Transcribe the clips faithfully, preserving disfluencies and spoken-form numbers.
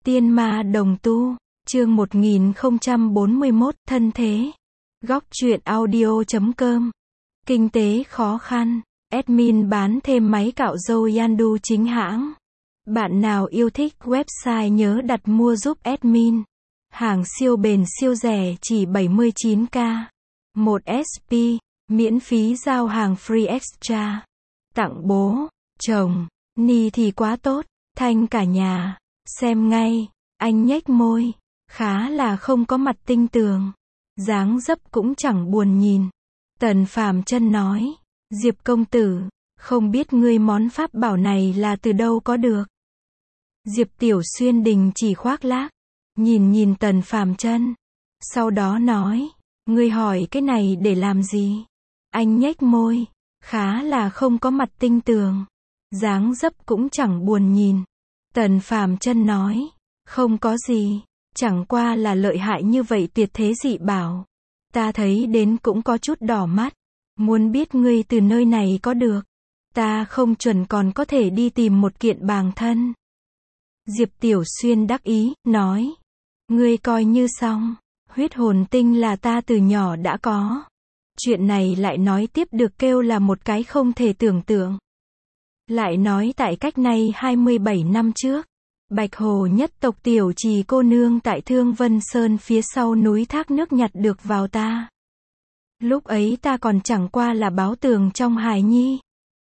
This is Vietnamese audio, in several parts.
Tiên ma đồng tu, chương một nghìn không trăm bốn mươi mốt, thân thế. Góc truyện audio chấm com. Kinh tế khó khăn, admin bán thêm máy cạo râu Yandu chính hãng. Bạn nào yêu thích website nhớ đặt mua giúp admin. Hàng siêu bền siêu rẻ chỉ bảy mươi chín k. một S P, miễn phí giao hàng free extra. Tặng bố, chồng, ni thì quá tốt, thanh cả nhà. Xem ngay, anh nhếch môi, khá là không có mặt tinh tường. Dáng dấp cũng chẳng buồn nhìn. Tần Phàm Chân nói, Diệp công tử, không biết ngươi món pháp bảo này là từ đâu có được. Diệp Tiểu Xuyên đình chỉ khoác lác, nhìn nhìn Tần Phàm Chân, sau đó nói, ngươi hỏi cái này để làm gì? Anh nhếch môi, khá là không có mặt tinh tường. Dáng dấp cũng chẳng buồn nhìn. Tần Phàm Chân nói, không có gì, chẳng qua là lợi hại như vậy tuyệt thế dị bảo. Ta thấy đến cũng có chút đỏ mắt, muốn biết ngươi từ nơi này có được. Ta không chuẩn còn có thể đi tìm một kiện bàng thân. Diệp Tiểu Xuyên đắc ý, nói, ngươi coi như xong, huyết hồn tinh là ta từ nhỏ đã có. Chuyện này lại nói tiếp được kêu là một cái không thể tưởng tượng. Lại nói tại cách nay hai mươi bảy năm trước, Bạch Hồ nhất tộc Tiểu Trì cô nương tại Thương Vân Sơn phía sau núi thác nước nhặt được vào ta. Lúc ấy ta còn chẳng qua là báo tường trong hài nhi.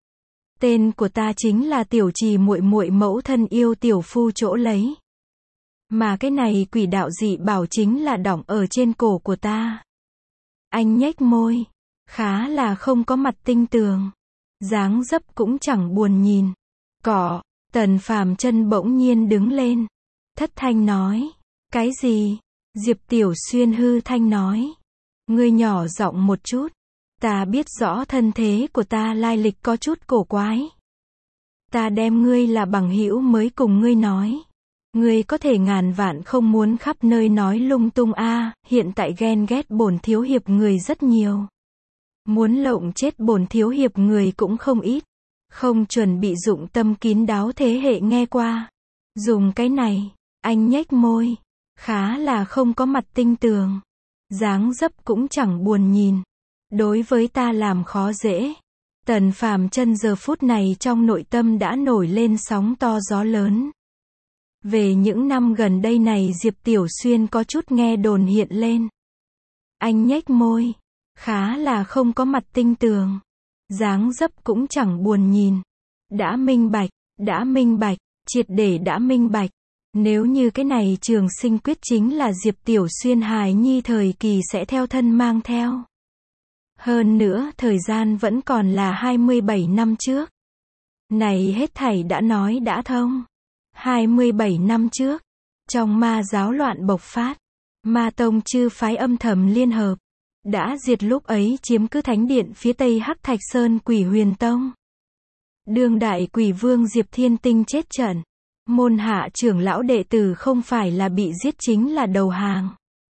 Tên của ta chính là Tiểu Trì muội muội mẫu thân yêu tiểu phu chỗ lấy. Mà cái này quỷ đạo dị bảo chính là đỏng ở trên cổ của ta. Anh nhếch môi, khá là không có mặt tinh tường. Dáng dấp cũng chẳng buồn nhìn. Cỏ, Tần Phàm Chân bỗng nhiên đứng lên. Thất thanh nói, cái gì? Diệp Tiểu Xuyên hư thanh nói, ngươi nhỏ giọng một chút. Ta biết rõ thân thế của ta lai lịch có chút cổ quái. Ta đem ngươi là bằng hữu mới cùng ngươi nói. Ngươi có thể ngàn vạn không muốn khắp nơi nói lung tung a, à, hiện tại ghen ghét bổn thiếu hiệp người rất nhiều. Muốn lộng chết bổn thiếu hiệp người cũng không ít. Không chuẩn bị dụng tâm kín đáo thế hệ nghe qua. Dùng cái này, anh nhếch môi, khá là không có mặt tinh tường. Dáng dấp cũng chẳng buồn nhìn. Đối với ta làm khó dễ. Tần Phàm Chân giờ phút này trong nội tâm đã nổi lên sóng to gió lớn. Về những năm gần đây này Diệp Tiểu Xuyên có chút nghe đồn hiện lên. Anh nhếch môi, khá là không có mặt tinh tường. Dáng dấp cũng chẳng buồn nhìn. Đã minh bạch, đã minh bạch, triệt để đã minh bạch. Nếu như cái này Trường Sinh Quyết chính là Diệp Tiểu Xuyên hài nhi thời kỳ sẽ theo thân mang theo. Hơn nữa thời gian vẫn còn là hai mươi bảy năm trước. Này hết thảy đã nói đã thông. hai mươi bảy năm trước, trong ma giáo loạn bộc phát, Ma Tông chư phái âm thầm liên hợp, đã diệt lúc ấy chiếm cứ thánh điện phía tây Hắc Thạch Sơn Quỷ Huyền Tông. Đương đại quỷ vương Diệp Thiên Tinh chết trận, môn hạ trưởng lão đệ tử không phải là bị giết chính là đầu hàng.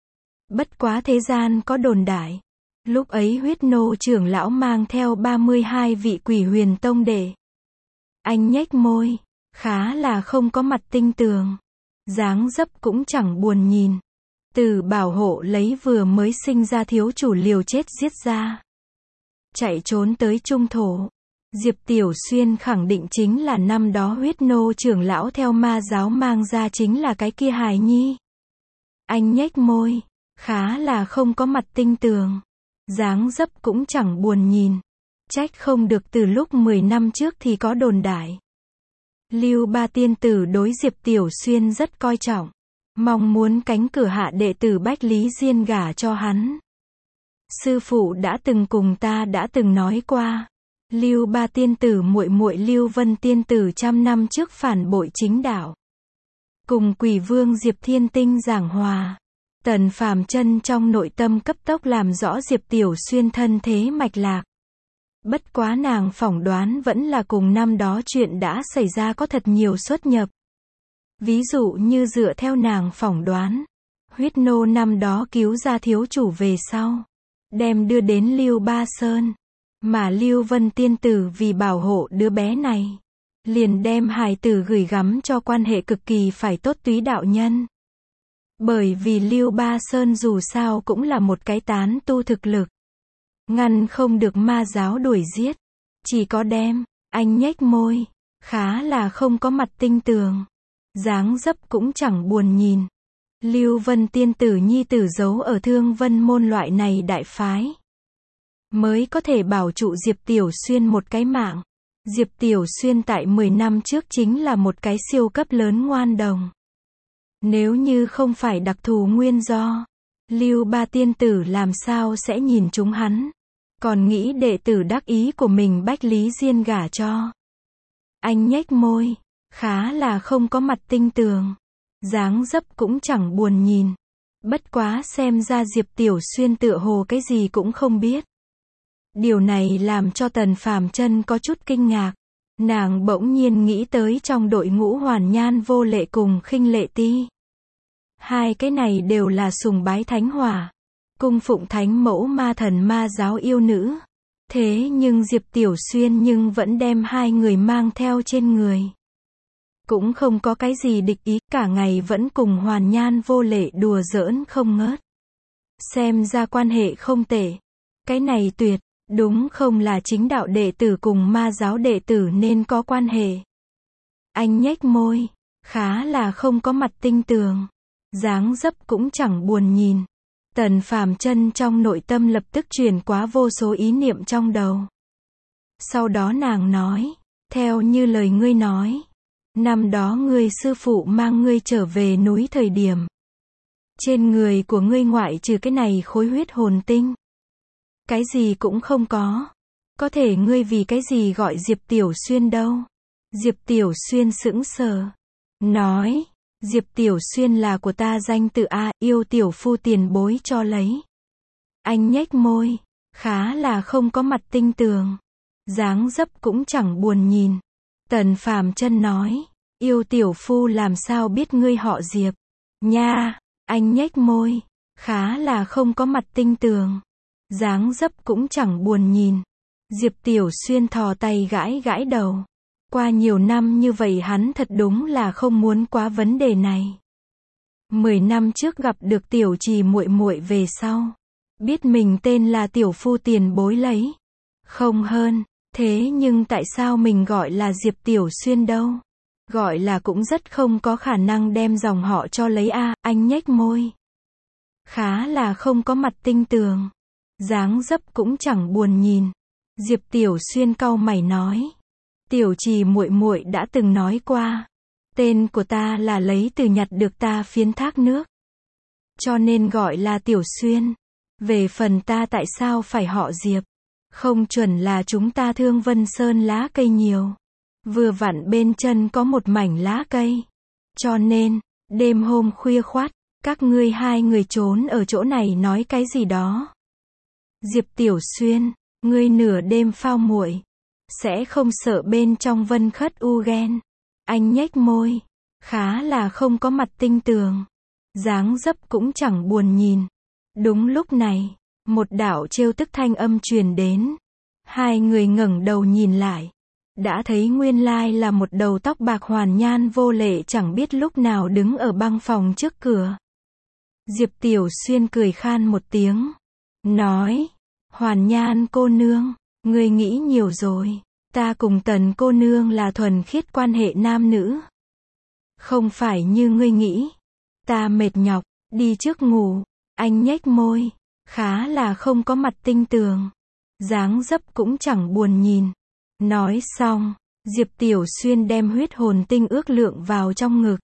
Bất quá thế gian có đồn đại, lúc ấy huyết nô trưởng lão mang theo ba mươi hai vị Quỷ Huyền Tông đệ. Anh nhếch môi, khá là không có mặt tinh tường. Dáng dấp cũng chẳng buồn nhìn. Từ bảo hộ lấy vừa mới sinh ra thiếu chủ liều chết giết ra. Chạy trốn tới trung thổ. Diệp Tiểu Xuyên khẳng định chính là năm đó huyết nô trưởng lão theo ma giáo mang ra chính là cái kia hài nhi. Anh nhếch môi, khá là không có mặt tinh tường. Dáng dấp cũng chẳng buồn nhìn. Trách không được từ lúc mười năm trước thì có đồn đại. Lưu Ba tiên tử đối Diệp Tiểu Xuyên rất coi trọng. Mong muốn cánh cửa hạ đệ tử Bách Lý Diên gả cho hắn. Sư phụ đã từng cùng ta đã từng nói qua. Lưu Ba tiên tử muội muội Lưu Vân tiên tử trăm năm trước phản bội chính đạo. Cùng quỷ vương Diệp Thiên Tinh giảng hòa. Tần Phàm Chân trong nội tâm cấp tốc làm rõ Diệp Tiểu Xuyên thân thế mạch lạc. Bất quá nàng phỏng đoán vẫn là cùng năm đó chuyện đã xảy ra có thật nhiều xuất nhập. Ví dụ như dựa theo nàng phỏng đoán, huyết nô năm đó cứu ra thiếu chủ về sau, đem đưa đến Lưu Ba Sơn, mà Lưu Vân tiên tử vì bảo hộ đứa bé này, liền đem hài tử gửi gắm cho quan hệ cực kỳ phải tốt túy đạo nhân. Bởi vì Lưu Ba Sơn dù sao cũng là một cái tán tu thực lực. Ngăn không được ma giáo đuổi giết. Chỉ có đem, anh nhếch môi. Khá là không có mặt tinh tường. Dáng dấp cũng chẳng buồn nhìn. Lưu Vân tiên tử nhi tử giấu ở Thương Vân môn loại này đại phái. Mới có thể bảo trụ Diệp Tiểu Xuyên một cái mạng. Diệp Tiểu Xuyên tại mười năm trước chính là một cái siêu cấp lớn ngoan đồng. Nếu như không phải đặc thù nguyên do, Lưu Ba tiên tử làm sao sẽ nhìn chúng hắn. Còn nghĩ đệ tử đắc ý của mình Bách Lý Diên gả cho. Anh nhếch môi, khá là không có mặt tinh tường. Dáng dấp cũng chẳng buồn nhìn. Bất quá xem ra Diệp Tiểu Xuyên tựa hồ cái gì cũng không biết. Điều này làm cho Tần Phàm Chân có chút kinh ngạc. Nàng bỗng nhiên nghĩ tới trong đội ngũ Hoàn Nhan Vô Lệ cùng Khinh Lệ Ti. Hai cái này đều là sùng bái thánh hỏa, cung phụng thánh mẫu ma thần ma giáo yêu nữ. Thế nhưng Diệp Tiểu Xuyên nhưng vẫn đem hai người mang theo trên người. Cũng không có cái gì địch ý, cả ngày vẫn cùng Hoàn Nhan Vô Lệ đùa giỡn không ngớt. Xem ra quan hệ không tệ. Cái này tuyệt, đúng không là chính đạo đệ tử cùng ma giáo đệ tử nên có quan hệ. Anh nhếch môi, khá là không có mặt tinh tường. Dáng dấp cũng chẳng buồn nhìn. Tần Phàm Chân trong nội tâm lập tức truyền quá vô số ý niệm trong đầu. Sau đó nàng nói, theo như lời ngươi nói, năm đó ngươi sư phụ mang ngươi trở về núi thời điểm, trên người của ngươi ngoại trừ cái này khối huyết hồn tinh, cái gì cũng không có. Có thể ngươi vì cái gì gọi Diệp Tiểu Xuyên đâu? Diệp Tiểu Xuyên sững sờ, nói, Diệp Tiểu Xuyên là của ta danh tự a, yêu tiểu phu tiền bối cho lấy. Anh nhếch môi, khá là không có mặt tinh tường. Dáng dấp cũng chẳng buồn nhìn. Tần Phàm Chân nói, yêu tiểu phu làm sao biết ngươi họ Diệp? Nha, anh nhếch môi, khá là không có mặt tinh tường. Dáng dấp cũng chẳng buồn nhìn. Diệp Tiểu Xuyên thò tay gãi gãi đầu. Qua nhiều năm như vậy hắn thật đúng là không muốn quá vấn đề này. Mười năm trước gặp được Tiểu Trì muội muội về sau, biết mình tên là tiểu phu tiền bối lấy. Không hơn, thế nhưng tại sao mình gọi là Diệp Tiểu Xuyên đâu? Gọi là cũng rất không có khả năng đem dòng họ cho lấy a, anh nhếch môi. Khá là không có mặt tinh tường. Dáng dấp cũng chẳng buồn nhìn. Diệp Tiểu Xuyên cau mày nói, Tiểu Trì muội muội đã từng nói qua, tên của ta là lấy từ nhặt được ta phiến thác nước, cho nên gọi là Tiểu Xuyên. Về phần ta tại sao phải họ Diệp, không chuẩn là chúng ta Thương Vân Sơn lá cây nhiều, vừa vặn bên chân có một mảnh lá cây, cho nên đêm hôm khuya khoắt, các ngươi hai người trốn ở chỗ này nói cái gì đó. Diệp Tiểu Xuyên, ngươi nửa đêm phao muội, sẽ không sợ bên trong Vân Khất u ghen. Anh nhếch môi, khá là không có mặt tinh tường. Dáng dấp cũng chẳng buồn nhìn. Đúng lúc này, một đạo trêu tức thanh âm truyền đến. Hai người ngẩng đầu nhìn lại, đã thấy nguyên lai là một đầu tóc bạc Hoàn Nhan Vô Lệ chẳng biết lúc nào đứng ở băng phòng trước cửa. Diệp Tiểu Xuyên cười khan một tiếng, nói, Hoàn Nhan cô nương, ngươi nghĩ nhiều rồi, ta cùng Tần cô nương là thuần khiết quan hệ nam nữ. Không phải như ngươi nghĩ, ta mệt nhọc, đi trước ngủ. Anh nhếch môi, khá là không có mặt tinh tường. Dáng dấp cũng chẳng buồn nhìn. Nói xong, Diệp Tiểu Xuyên đem huyết hồn tinh ước lượng vào trong ngực,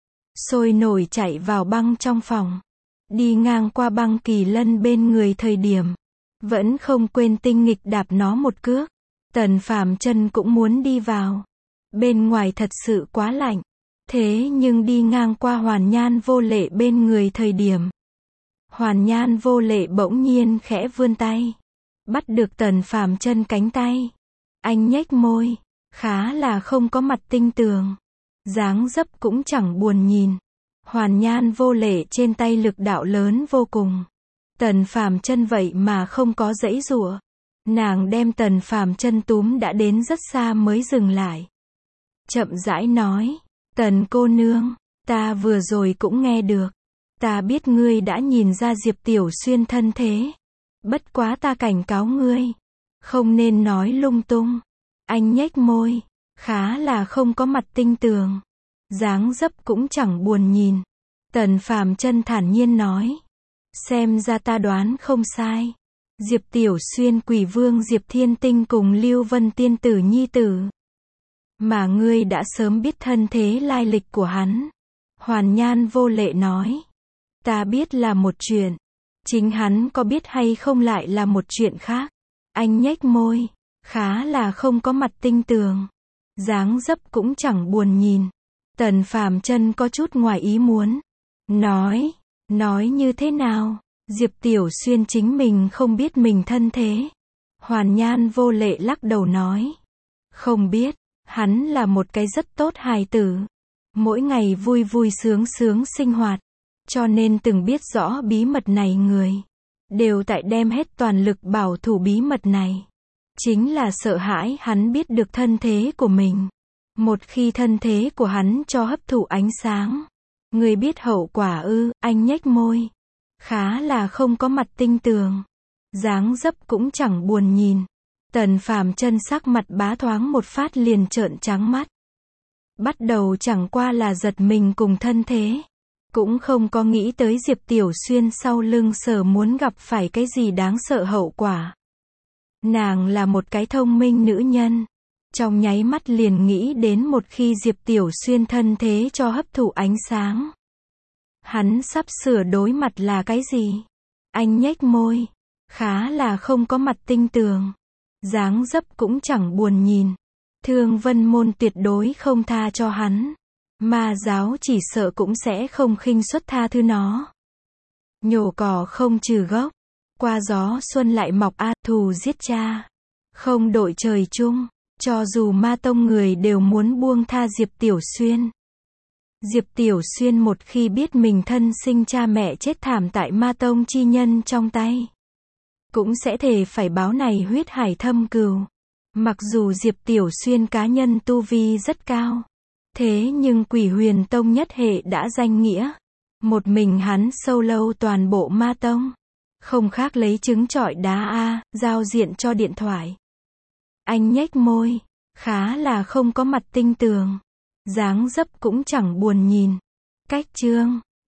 sôi nổi chạy vào băng trong phòng. Đi ngang qua băng Kỳ Lân bên người thời điểm, vẫn không quên tinh nghịch đạp nó một cước. Tần Phàm Chân cũng muốn đi vào. Bên ngoài thật sự quá lạnh. Thế nhưng đi ngang qua Hoàn Nhan Vô Lệ bên người thời điểm, Hoàn Nhan Vô Lệ bỗng nhiên khẽ vươn tay, bắt được Tần Phàm Chân cánh tay. Anh nhếch môi, khá là không có mặt tinh tường. Dáng dấp cũng chẳng buồn nhìn. Hoàn Nhan Vô Lệ trên tay lực đạo lớn vô cùng. Tần Phàm Chân vậy mà không có giãy giụa. Nàng đem Tần Phàm Chân túm đã đến rất xa mới dừng lại. chậm rãi nói, Tần cô nương, ta vừa rồi cũng nghe được. Ta biết ngươi đã nhìn ra Diệp Tiểu Xuyên thân thế. Bất quá ta cảnh cáo ngươi. Không nên nói lung tung. Anh nhếch môi. Khá là không có mặt tinh tường. Dáng dấp cũng chẳng buồn nhìn. Tần Phàm Chân thản nhiên nói. Xem ra ta đoán không sai. Diệp Tiểu Xuyên Quỷ Vương Diệp Thiên Tinh cùng Lưu Vân Tiên Tử nhi tử. Mà ngươi đã sớm biết thân thế lai lịch của hắn. Hoàn Nhan vô lệ nói. Ta biết là một chuyện. Chính hắn có biết hay không lại là một chuyện khác. Anh nhếch môi. Khá là không có mặt tinh tường. Dáng dấp cũng chẳng buồn nhìn. Tần Phàm Chân có chút ngoài ý muốn. Nói. Nói như thế nào? Diệp Tiểu Xuyên chính mình không biết mình thân thế. Hoàn Nhan vô lệ lắc đầu nói. Không biết. Hắn là một cái rất tốt hài tử. Mỗi ngày vui vui sướng sướng sinh hoạt. Cho nên từng biết rõ bí mật này người. Đều tại đem hết toàn lực bảo thủ bí mật này. Chính là sợ hãi hắn biết được thân thế của mình. Một khi thân thế của hắn cho hấp thụ ánh sáng. Người biết hậu quả ư, anh nhếch môi. Khá là không có mặt tinh tường. Dáng dấp cũng chẳng buồn nhìn. Tần Phàm Chân sắc mặt bá thoáng một phát liền trợn trắng mắt. Bắt đầu chẳng qua là giật mình cùng thân thế. Cũng không có nghĩ tới Diệp Tiểu Xuyên sau lưng sở muốn gặp phải cái gì đáng sợ hậu quả. Nàng là một cái thông minh nữ nhân. Trong nháy mắt liền nghĩ đến một khi Diệp Tiểu Xuyên thân thế cho hấp thụ ánh sáng. Hắn sắp sửa đối mặt là cái gì? Anh nhếch môi. Khá là không có mặt tinh tường. Dáng dấp cũng chẳng buồn nhìn. Thương Vân Môn tuyệt đối không tha cho hắn. Ma giáo chỉ sợ cũng sẽ không khinh suất tha thứ nó. Nhổ cỏ không trừ gốc. Qua gió xuân lại mọc a, thù giết cha. Không đội trời chung. Cho dù ma tông người đều muốn buông tha Diệp Tiểu Xuyên. Diệp Tiểu Xuyên một khi biết mình thân sinh cha mẹ chết thảm tại ma tông chi nhân trong tay. Cũng sẽ thề phải báo này huyết hải thâm cừu. Mặc dù Diệp Tiểu Xuyên cá nhân tu vi rất cao. Thế nhưng Quỷ Huyền Tông nhất hệ đã danh nghĩa. Một mình hắn solo toàn bộ ma tông. Không khác lấy trứng trọi đá a, giao diện cho điện thoại. Anh nhếch môi. Khá là không có mặt tinh tường. Dáng dấp cũng chẳng buồn nhìn. Cách chương